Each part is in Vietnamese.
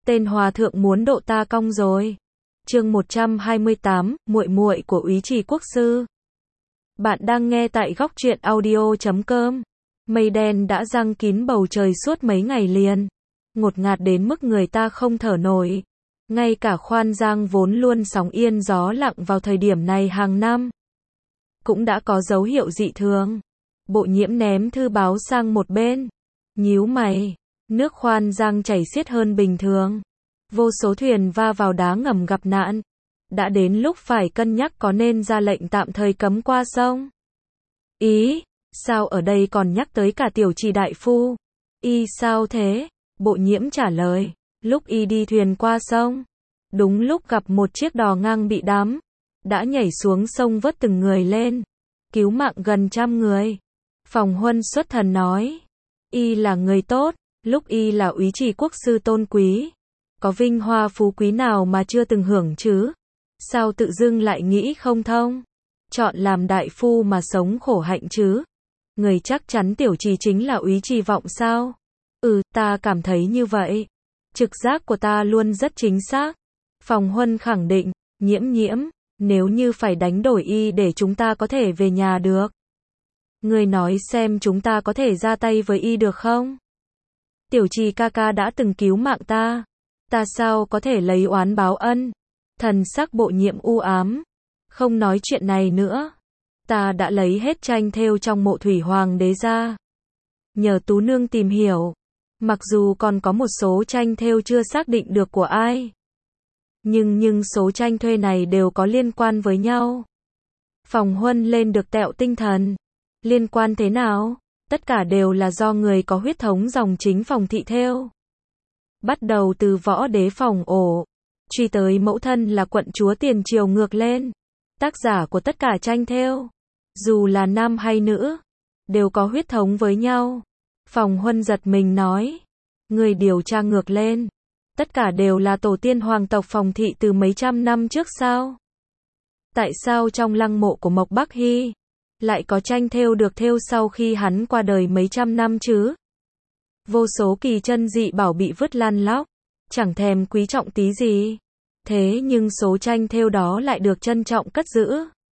Tên hòa thượng muốn độ ta cong rồi. Chương 128, muội muội của Úy Trì Quốc sư. Bạn đang nghe tại góc truyện audio.com. Mây đen đã giăng kín bầu trời suốt mấy ngày liền, ngột ngạt đến mức người ta không thở nổi. Ngay cả Khoan Giang vốn luôn sóng yên gió lặng vào thời điểm này hàng năm, cũng đã có dấu hiệu dị thường. Bộ Nhiễm ném thư báo sang một bên, nhíu mày. Nước Khoan Giang chảy xiết hơn bình thường, vô số thuyền va vào đá ngầm gặp nạn. Đã đến lúc phải cân nhắc có nên ra lệnh tạm thời cấm qua sông. Ý, sao ở đây còn nhắc tới cả Tiểu Trì đại phu? Y sao thế? Bộ Nhiễm trả lời, lúc y đi thuyền qua sông, đúng lúc gặp một chiếc đò ngang bị đắm, đã nhảy xuống sông vớt từng người lên, cứu mạng gần 100 người. Phòng Huân xuất thần nói, y là người tốt, lúc y là Úy Trì Quốc sư tôn quý, có vinh hoa phú quý nào mà chưa từng hưởng chứ? Sao tự dưng lại nghĩ không thông, chọn làm đại phu mà sống khổ hạnh chứ? Người chắc chắn Tiểu Trì chính là Úy Trì Vọng sao? Ta cảm thấy như vậy. Trực giác của ta luôn rất chính xác. Phòng Huân khẳng định, Nhiễm, nếu như phải đánh đổi y để chúng ta có thể về nhà được, người nói xem chúng ta có thể ra tay với y được không? Tiểu Trì ca ca đã từng cứu mạng ta sao có thể lấy oán báo ân? Thần sắc Bộ Nhiễm u ám, không nói chuyện này nữa. Ta đã lấy hết tranh thêu trong mộ thủy hoàng đế ra, nhờ Tú nương tìm hiểu. Mặc dù còn có một số tranh thêu chưa xác định được của ai, nhưng số tranh thuê này đều có liên quan với nhau. Phòng Huân lên được tẹo tinh thần. Liên quan thế nào? Tất cả đều là do người có huyết thống dòng chính Phòng thị thêu. Bắt đầu từ võ đế Phòng Ổ, truy tới mẫu thân là quận chúa tiền triều ngược lên. Tác giả của tất cả tranh thêu, dù là nam hay nữ, đều có huyết thống với nhau. Phòng Huân giật mình nói, người điều tra ngược lên, tất cả đều là tổ tiên hoàng tộc Phòng thị từ mấy trăm năm trước sao? Tại sao trong lăng mộ của Mộc Bắc Hy lại có tranh thêu được thêu sau khi hắn qua đời mấy trăm năm chứ? Vô số kỳ chân dị bảo bị vứt lăn lóc, chẳng thèm quý trọng tí gì. Thế nhưng số tranh thêu đó lại được trân trọng cất giữ.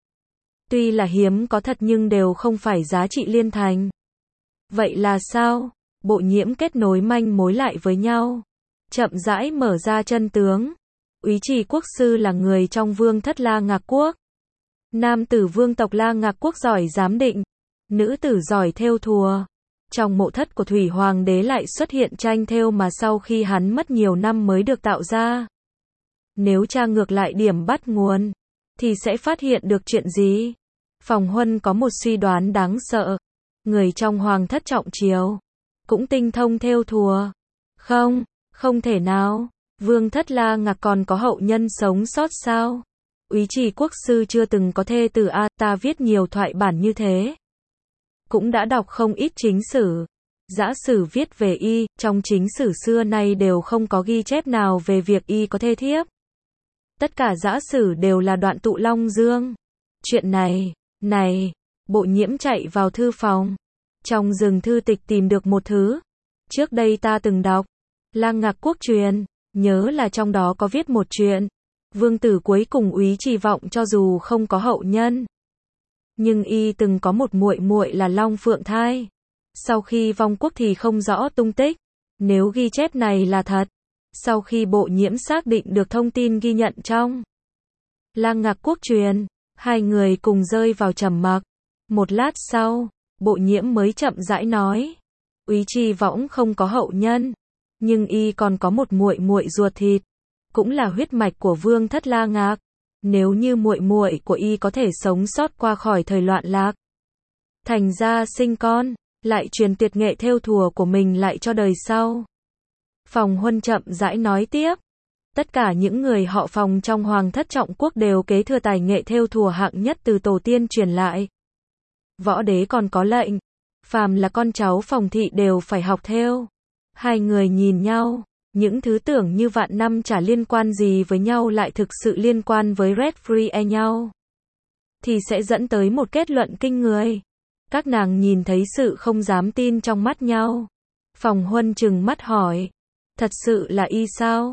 Tuy là hiếm có thật nhưng đều không phải giá trị liên thành. Vậy là sao? Bộ Nhiễm kết nối manh mối lại với nhau, chậm rãi mở ra chân tướng. Úy Trì Quốc sư là người trong vương thất La Ngạc Quốc. Nam tử vương tộc La Ngạc Quốc giỏi giám định, nữ tử giỏi thêu thùa. Trong mộ thất của Thủy Hoàng đế lại xuất hiện tranh thêu mà sau khi hắn mất nhiều năm mới được tạo ra. Nếu tra ngược lại điểm bắt nguồn, thì sẽ phát hiện được chuyện gì? Phòng Huân có một suy đoán đáng sợ. Người trong hoàng thất trọng triều cũng tinh thông thêu thùa. Không thể nào. Vương thất La Ngạc còn có hậu nhân sống sót sao? Úy Trì Quốc sư chưa từng có thê tử a, ta viết nhiều thoại bản như thế, cũng đã đọc không ít chính sử, dã sử viết về y, trong chính sử xưa nay đều không có ghi chép nào về việc y có thê thiếp. Tất cả dã sử đều là đoạn tụ Long Dương. Chuyện này, Bộ Nhiễm chạy vào thư phòng. Trong rừng thư tịch tìm được một thứ. Trước đây ta từng đọc, La Ngạc Quốc truyền, nhớ là trong đó có viết một chuyện. Vương tử cuối cùng Úy Trì Vọng cho dù không có hậu nhân, nhưng y từng có một muội muội là Long Phượng Thai. Sau khi vong quốc thì không rõ tung tích. Nếu ghi chép này là thật, sau khi Bộ Nhiễm xác định được thông tin ghi nhận trong La Ngạc Quốc truyền, hai người cùng rơi vào trầm mặc. Một lát sau, Bộ Nhiễm mới chậm rãi nói, Úy Trì Võng không có hậu nhân, nhưng y còn có một muội muội ruột thịt, cũng là huyết mạch của vương thất La Ngạc. Nếu như muội muội của y có thể sống sót qua khỏi thời loạn lạc, thành ra sinh con, lại truyền tuyệt nghệ thêu thùa của mình lại cho đời sau. Phòng Huân chậm rãi nói tiếp, tất cả những người họ Phòng trong hoàng thất trọng quốc đều kế thừa tài nghệ thêu thùa hạng nhất từ tổ tiên truyền lại. Võ đế còn có lệnh, phàm là con cháu Phòng thị đều phải học thêu. Hai người nhìn nhau, những thứ tưởng như vạn năm chả liên quan gì với nhau lại thực sự liên quan với Red Free nhau, thì sẽ dẫn tới một kết luận kinh người. Các nàng nhìn thấy sự không dám tin trong mắt nhau. Phòng Huân trừng mắt hỏi, thật sự là y sao?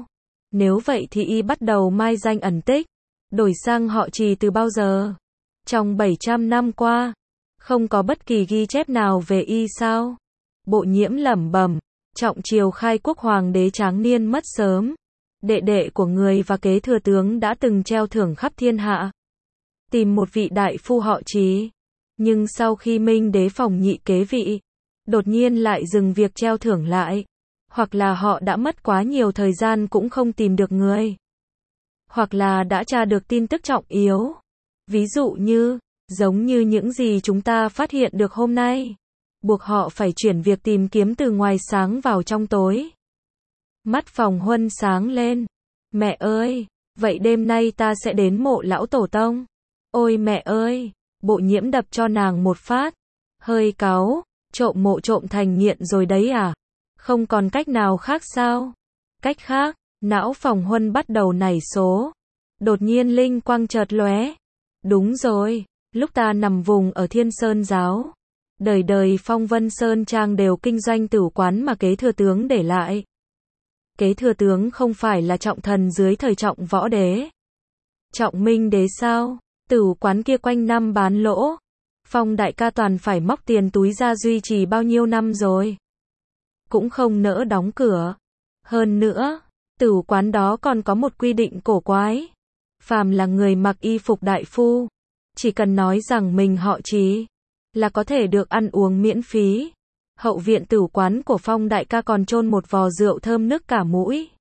Nếu vậy thì y bắt đầu mai danh ẩn tích, đổi sang họ Trì từ bao giờ? Trong 700 năm qua, không có bất kỳ ghi chép nào về y sao? Bộ Nhiễm lẩm bẩm, Trọng Triều khai quốc hoàng đế tráng niên mất sớm. Đệ đệ của người và kế thừa tướng đã từng treo thưởng khắp thiên hạ. Tìm một vị đại phu họ Trì. Nhưng sau khi Minh đế Phòng Nhị kế vị, đột nhiên lại dừng việc treo thưởng lại. Hoặc là họ đã mất quá nhiều thời gian cũng không tìm được người. Hoặc là đã tra được tin tức trọng yếu. Ví dụ như, giống như những gì chúng ta phát hiện được hôm nay. Buộc họ phải chuyển việc tìm kiếm từ ngoài sáng vào trong tối. Mắt Phòng Huân sáng lên. Mẹ ơi, vậy đêm nay ta sẽ đến mộ lão tổ tông. Ôi mẹ ơi, Bộ Nhiễm đập cho nàng một phát. Hơi cáu, trộm mộ trộm thành nghiện rồi đấy à? Không còn cách nào khác sao? Cách khác, não Phòng Huân bắt đầu nảy số. Đột nhiên linh quang chợt lóe. Đúng rồi, lúc ta nằm vùng ở Thiên Sơn giáo. Đời đời Phong Vân Sơn Trang đều kinh doanh tử quán mà kế thừa tướng để lại. Kế thừa tướng không phải là Trọng Thần dưới thời Trọng Võ Đế. Trọng Minh Đế sao? Tử quán kia quanh năm bán lỗ. Phong đại ca toàn phải móc tiền túi ra duy trì bao nhiêu năm rồi. Cũng không nỡ đóng cửa. Hơn nữa, tử quán đó còn có một quy định cổ quái. Phàm là người mặc y phục đại phu, chỉ cần nói rằng mình họ Trì, là có thể được ăn uống miễn phí. Hậu viện tử quán của Phong đại ca còn chôn một vò rượu thơm nức cả mũi.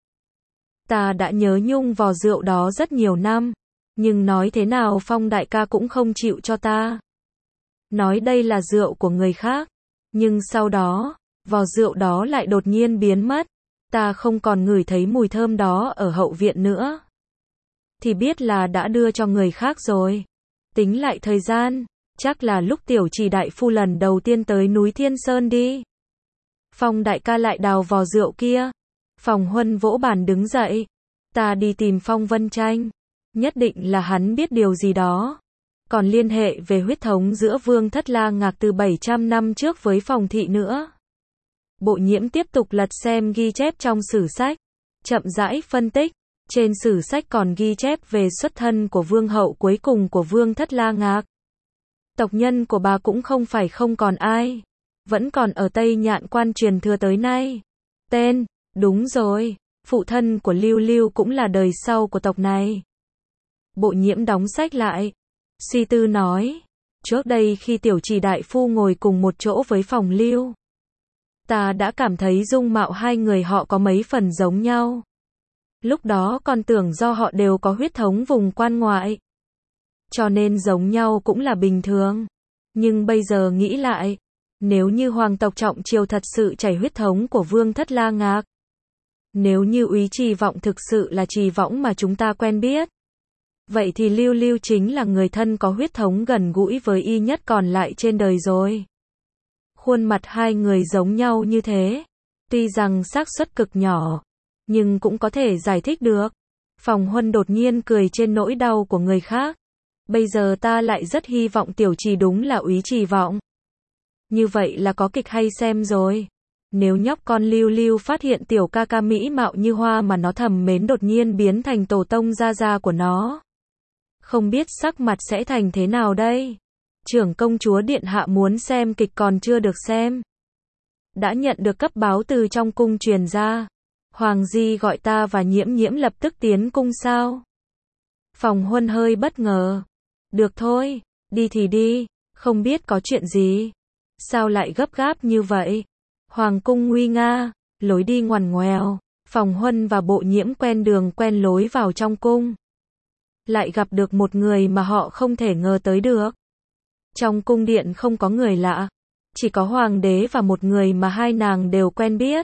Ta đã nhớ nhung vò rượu đó rất nhiều năm, nhưng nói thế nào Phong đại ca cũng không chịu cho ta. Nói đây là rượu của người khác, nhưng sau đó, vò rượu đó lại đột nhiên biến mất. Ta không còn ngửi thấy mùi thơm đó ở hậu viện nữa. Thì biết là đã đưa cho người khác rồi. Tính lại thời gian, chắc là lúc Tiểu Trì đại phu lần đầu tiên tới núi Thiên Sơn đi. Phong đại ca lại đào vò rượu kia. Phòng Huân vỗ bàn đứng dậy. Ta đi tìm Phong Vân Tranh. Nhất định là hắn biết điều gì đó. Còn liên hệ về huyết thống giữa Vương Thất La Ngạc từ 700 năm trước với Phòng Thị nữa. Bộ Nhiễm tiếp tục lật xem ghi chép trong sử sách. Chậm rãi phân tích. Trên sử sách còn ghi chép về xuất thân của vương hậu cuối cùng của Vương Thất La Ngạc. Tộc nhân của bà cũng không phải không còn ai. Vẫn còn ở Tây Nhạn Quan truyền thừa tới nay. Tên, đúng rồi, phụ thân của Lưu Lưu cũng là đời sau của tộc này. Bộ Nhiễm đóng sách lại. Suy tư nói. Trước đây khi Tiểu Trì đại phu ngồi cùng một chỗ với Phòng Lưu, ta đã cảm thấy dung mạo hai người họ có mấy phần giống nhau. Lúc đó còn tưởng do họ đều có huyết thống vùng quan ngoại, cho nên giống nhau cũng là bình thường. Nhưng bây giờ nghĩ lại, nếu như hoàng tộc Trọng Triều thật sự chảy huyết thống của Vương Thất La Ngạc, nếu như Úy Trì Vọng thực sự là Trì Võng mà chúng ta quen biết, vậy thì Lưu Lưu chính là người thân có huyết thống gần gũi với y nhất còn lại trên đời rồi. Khuôn mặt hai người giống nhau như thế, tuy rằng xác suất cực nhỏ, nhưng cũng có thể giải thích được. Phòng Huân đột nhiên cười trên nỗi đau của người khác. Bây giờ ta lại rất hy vọng Tiểu Trì đúng là Úy Trì Vọng. Như vậy là có kịch hay xem rồi. Nếu nhóc con Lưu Lưu phát hiện tiểu ca ca mỹ mạo như hoa mà nó thầm mến đột nhiên biến thành tổ tông gia gia của nó, không biết sắc mặt sẽ thành thế nào đây. Trưởng công chúa điện hạ muốn xem kịch còn chưa được xem. Đã nhận được cấp báo từ trong cung truyền ra. Hoàng Di gọi ta và Nhiễm Nhiễm lập tức tiến cung sao? Phòng Huân hơi bất ngờ. Được thôi, đi thì đi, không biết có chuyện gì. Sao lại gấp gáp như vậy? Hoàng cung nguy nga, lối đi ngoằn ngoèo. Phòng Huân và Bộ Nhiễm quen đường quen lối vào trong cung. Lại gặp được một người mà họ không thể ngờ tới được. Trong cung điện không có người lạ, chỉ có hoàng đế và một người mà hai nàng đều quen biết.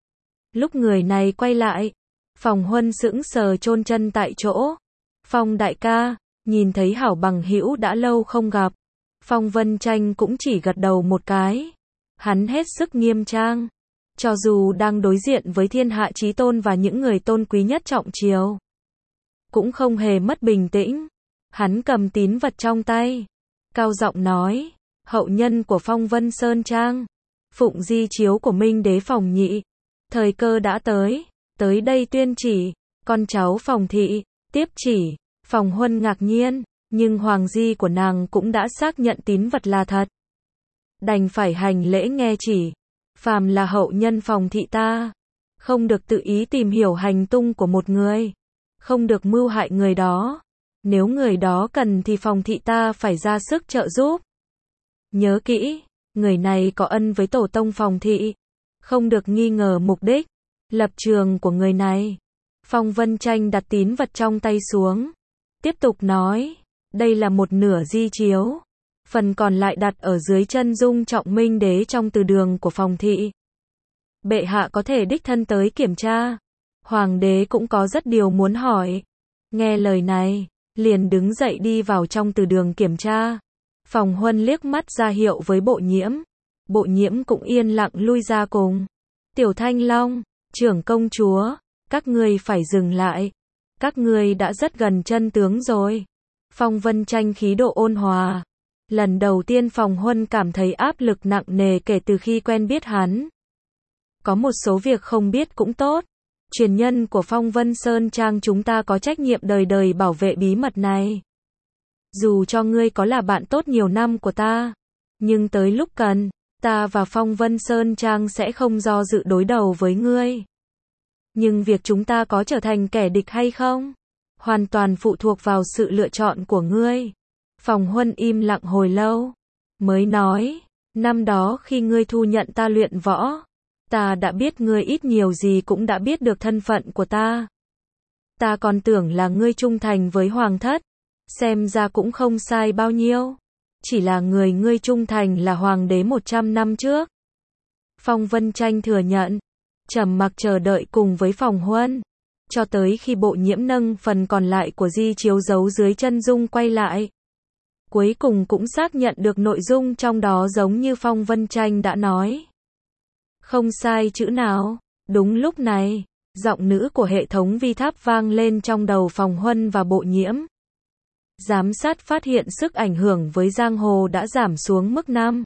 Lúc người này quay lại, Phòng Huân sững sờ chôn chân tại chỗ. Phong đại ca, nhìn thấy hảo bằng hữu đã lâu không gặp. Phong Vân Tranh cũng chỉ gật đầu một cái. Hắn hết sức nghiêm trang. Cho dù đang đối diện với thiên hạ chí tôn và những người tôn quý nhất Trọng Triều, cũng không hề mất bình tĩnh. Hắn cầm tín vật trong tay, cao giọng nói, hậu nhân của Phong Vân Sơn Trang, phụng di chiếu của Minh đế Phòng Nhị, thời cơ đã tới đây tuyên chỉ, Con cháu Phòng thị, tiếp chỉ. Phòng Huân ngạc nhiên, nhưng hoàng di của nàng cũng đã xác nhận tín vật là thật. Đành phải hành lễ nghe chỉ. Phàm là hậu nhân Phòng thị ta, không được tự ý tìm hiểu hành tung của một người, không được mưu hại người đó. Nếu người đó cần thì Phòng thị ta phải ra sức trợ giúp. Nhớ kỹ, người này có ân với tổ tông Phòng thị, không được nghi ngờ mục đích, lập trường của người này. Phong Vân Tranh đặt tín vật trong tay xuống, tiếp tục nói, đây là một nửa di chiếu, phần còn lại đặt ở dưới chân Dung Trọng Minh Đế trong từ đường của Phòng thị. Bệ hạ có thể đích thân tới kiểm tra. Hoàng đế cũng có rất điều muốn hỏi. Nghe lời này, liền đứng dậy đi vào trong từ đường kiểm tra. Phòng Huân liếc mắt ra hiệu với Bộ Nhiễm. Bộ Nhiễm cũng yên lặng lui ra cùng. Tiểu Thanh Long, trưởng công chúa, các ngươi phải dừng lại. Các ngươi đã rất gần chân tướng rồi. Phong Vân Tranh khí độ ôn hòa. Lần đầu tiên Phòng Huân cảm thấy áp lực nặng nề kể từ khi quen biết hắn. Có một số việc không biết cũng tốt. Truyền nhân của Phong Vân Sơn Trang chúng ta có trách nhiệm đời đời bảo vệ bí mật này. Dù cho ngươi có là bạn tốt nhiều năm của ta, nhưng tới lúc cần, ta và Phong Vân Sơn Trang sẽ không do dự đối đầu với ngươi. Nhưng việc chúng ta có trở thành kẻ địch hay không, hoàn toàn phụ thuộc vào sự lựa chọn của ngươi. Phòng Huân im lặng hồi lâu, mới nói, năm đó khi ngươi thu nhận ta luyện võ, ta đã biết ngươi ít nhiều gì cũng đã biết được thân phận của ta. Ta còn tưởng là ngươi trung thành với hoàng thất, xem ra cũng không sai bao nhiêu. Chỉ là người ngươi trung thành là hoàng đế 100 năm trước. Phong Vân Tranh thừa nhận, trầm mặc chờ đợi cùng với Phòng Huân, cho tới khi Bộ Nhiễm nâng phần còn lại của di chiếu giấu dưới chân Dung quay lại. Cuối cùng cũng xác nhận được nội dung trong đó giống như Phong Vân Tranh đã nói. Không sai chữ nào. Đúng lúc này, giọng nữ của hệ thống vi tháp vang lên trong đầu Phòng Huân và Bộ Nhiễm. Giám sát phát hiện sức ảnh hưởng với giang hồ đã giảm xuống mức 5.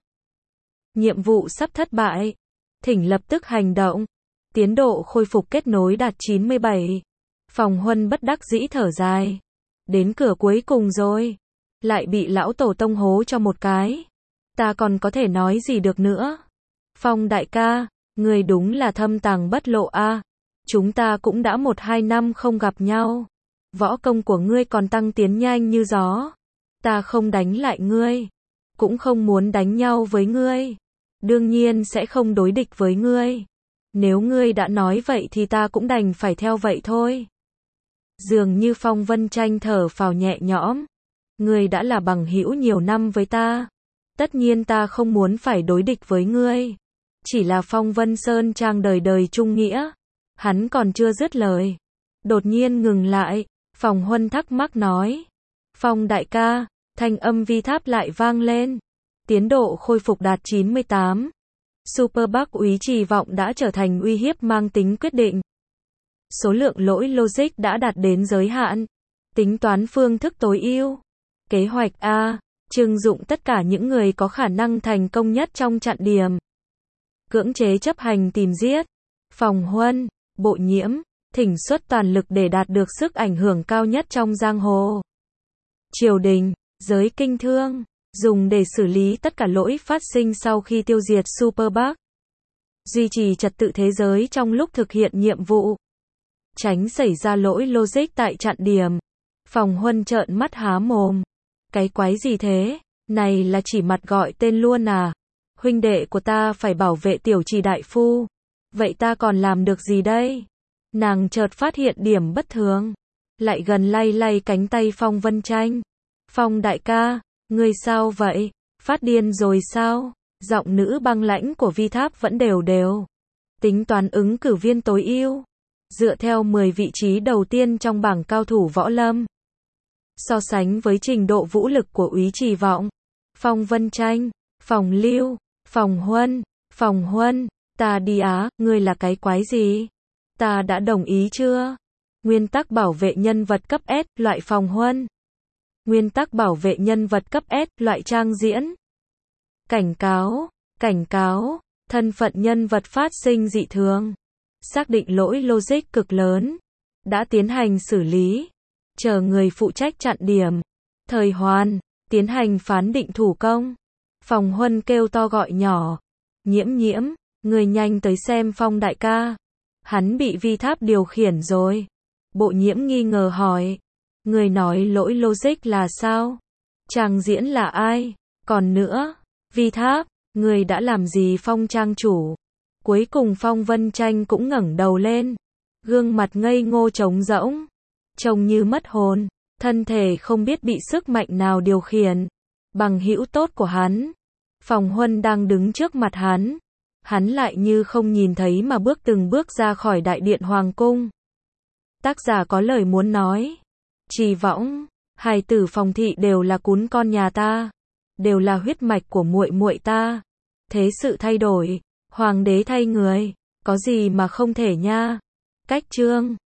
Nhiệm vụ sắp thất bại. Thỉnh lập tức hành động. Tiến độ khôi phục kết nối đạt 97. Phòng Huân bất đắc dĩ thở dài. Đến cửa cuối cùng rồi. Lại bị lão tổ tông hố cho một cái. Ta còn có thể nói gì được nữa. Phong đại ca, người đúng là thâm tàng bất lộ a. Chúng ta cũng đã 1-2 năm không gặp nhau. Võ công của ngươi còn tăng tiến nhanh như gió. Ta không đánh lại ngươi, cũng không muốn đánh nhau với ngươi. Đương nhiên sẽ không đối địch với ngươi. Nếu ngươi đã nói vậy thì ta cũng đành phải theo vậy thôi. Dường như Phong Vân Tranh thở phào nhẹ nhõm. Ngươi đã là bằng hữu nhiều năm với ta. Tất nhiên ta không muốn phải đối địch với ngươi. Chỉ là Phong Vân Sơn Trang đời đời trung nghĩa. Hắn còn chưa dứt lời. Đột nhiên ngừng lại. Phòng Huân thắc mắc nói. Phong đại ca, thanh âm vi tháp lại vang lên. Tiến độ khôi phục đạt 98. Super Bắc úy trì vọng đã trở thành uy hiếp mang tính quyết định. Số lượng lỗi logic đã đạt đến giới hạn. Tính toán phương thức tối ưu. Kế hoạch A, trừng dụng tất cả những người có khả năng thành công nhất trong trận điểm. Cưỡng chế chấp hành tìm giết. Phòng Huân, Bộ Nhiễm, thỉnh xuất toàn lực để đạt được sức ảnh hưởng cao nhất trong giang hồ. Triều đình, giới kinh thương, dùng để xử lý tất cả lỗi phát sinh sau khi tiêu diệt Super Bắc. Duy trì trật tự thế giới trong lúc thực hiện nhiệm vụ. Tránh xảy ra lỗi logic tại trận điểm. Phòng Huân trợn mắt há mồm. Cái quái gì thế? Này là chỉ mặt gọi tên luôn à? Huynh đệ của ta phải bảo vệ tiểu trì đại phu. Vậy ta còn làm được gì đây? Nàng chợt phát hiện điểm bất thường. Lại gần lay lay cánh tay Phong Vân Tranh. Phong đại ca, ngươi sao vậy? Phát điên rồi sao? Giọng nữ băng lãnh của vi tháp vẫn đều đều. Tính toán ứng cử viên tối ưu. Dựa theo 10 vị trí đầu tiên trong bảng cao thủ võ lâm. So sánh với trình độ vũ lực của úy trì vọng. Phong Vân Tranh, Phòng Lưu, Phòng Huân, ta đi á, ngươi là cái quái gì? Ta đã đồng ý chưa? Nguyên tắc bảo vệ nhân vật cấp S, loại Phòng Huân. Nguyên tắc bảo vệ nhân vật cấp S, loại Trang Diễn. Cảnh cáo, thân phận nhân vật phát sinh dị thường. Xác định lỗi logic cực lớn. đã tiến hành xử lý, chờ người phụ trách chặn điểm. Thời Hoàn, tiến hành phán định thủ công. Phòng Huân kêu to gọi nhỏ, Nhiễm Nhiễm, người nhanh tới xem Phong đại ca. Hắn bị Vi Tháp điều khiển rồi. Bộ Nhiễm nghi ngờ hỏi, người nói lỗi logic là sao? Trang diễn là ai? Còn nữa, Vi Tháp, người đã làm gì Phong trang chủ? Cuối cùng Phong Vân Tranh cũng ngẩng đầu lên, gương mặt ngây ngô trống rỗng, trông như mất hồn, thân thể không biết bị sức mạnh nào điều khiển. Bằng hữu tốt của hắn, Phòng Huân đang đứng trước mặt hắn lại như không nhìn thấy mà bước từng bước ra khỏi đại điện hoàng cung. Tác giả có lời muốn nói. Trì Võng, hài tử Phòng thị đều là cún con nhà ta, đều là huyết mạch của muội muội ta. Thế sự thay đổi, hoàng đế thay người, có gì mà không thể nha. Cách chương